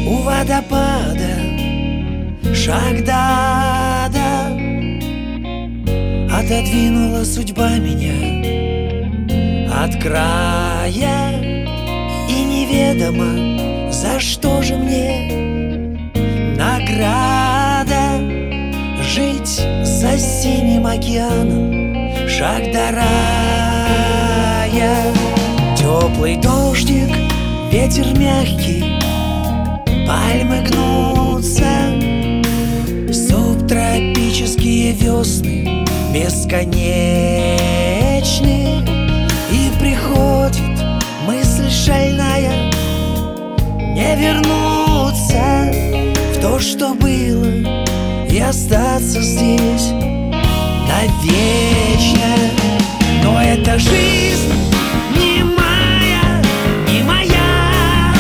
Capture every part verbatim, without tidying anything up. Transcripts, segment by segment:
у водопада, шаг до ада. Отодвинула судьба меня от края, и неведомо, за что же мне награда. Жить за синим океаном, шаг до рая. Теплый дождик, ветер мягкий, пальмы гнутся. Субтропические весны бесконечны. И приходит мысль шальная: не вернуться в то, что было, и остаться здесь навечно. Но эта жизнь не моя, не моя,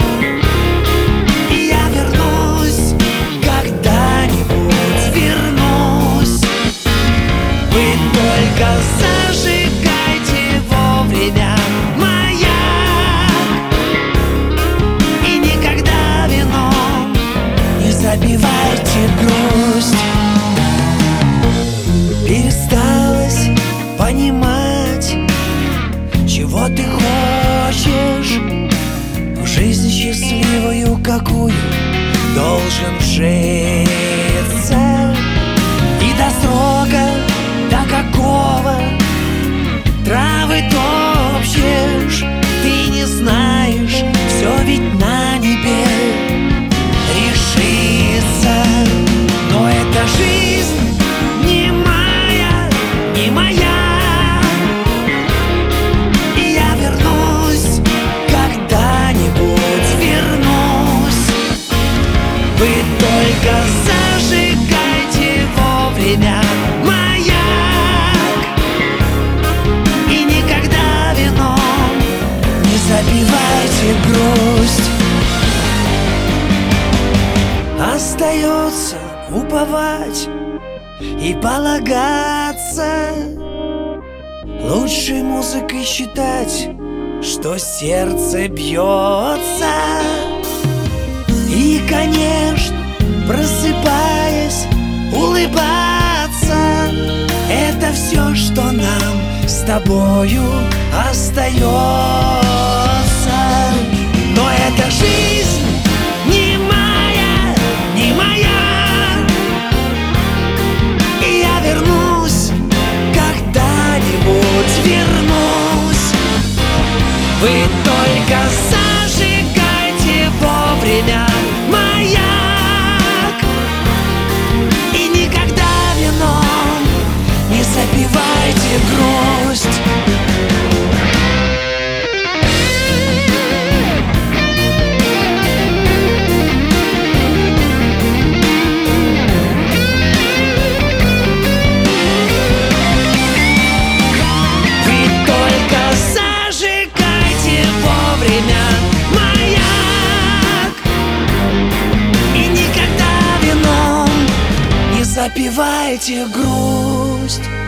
и я вернусь, когда-нибудь вернусь. Вы только зажигайте вовремя маяк, и никогда вином не забивайте грусть. Пересталось понимать, чего ты хочешь в жизни счастливую, какую должен вжиться. И до срока, до какого травы топчешь, ты не знаешь, все ведь на небе решится. Но эта жизнь не моя, не моя, и я вернусь, когда-нибудь вернусь. Вы только зажигайте вовремя маяк, и никогда вином не забивайте грусть. Остается уповать и полагаться, лучшей музыкой считать, что сердце бьется. И, конечно, просыпаясь, улыбаться. Это все, что нам с тобою остается. Но эта жизнь не моя, не моя, и я вернусь, когда-нибудь вернусь. Вы только зажигайте вовремя маяк, и никогда вином не запивайте грусть. Запивайте грусть.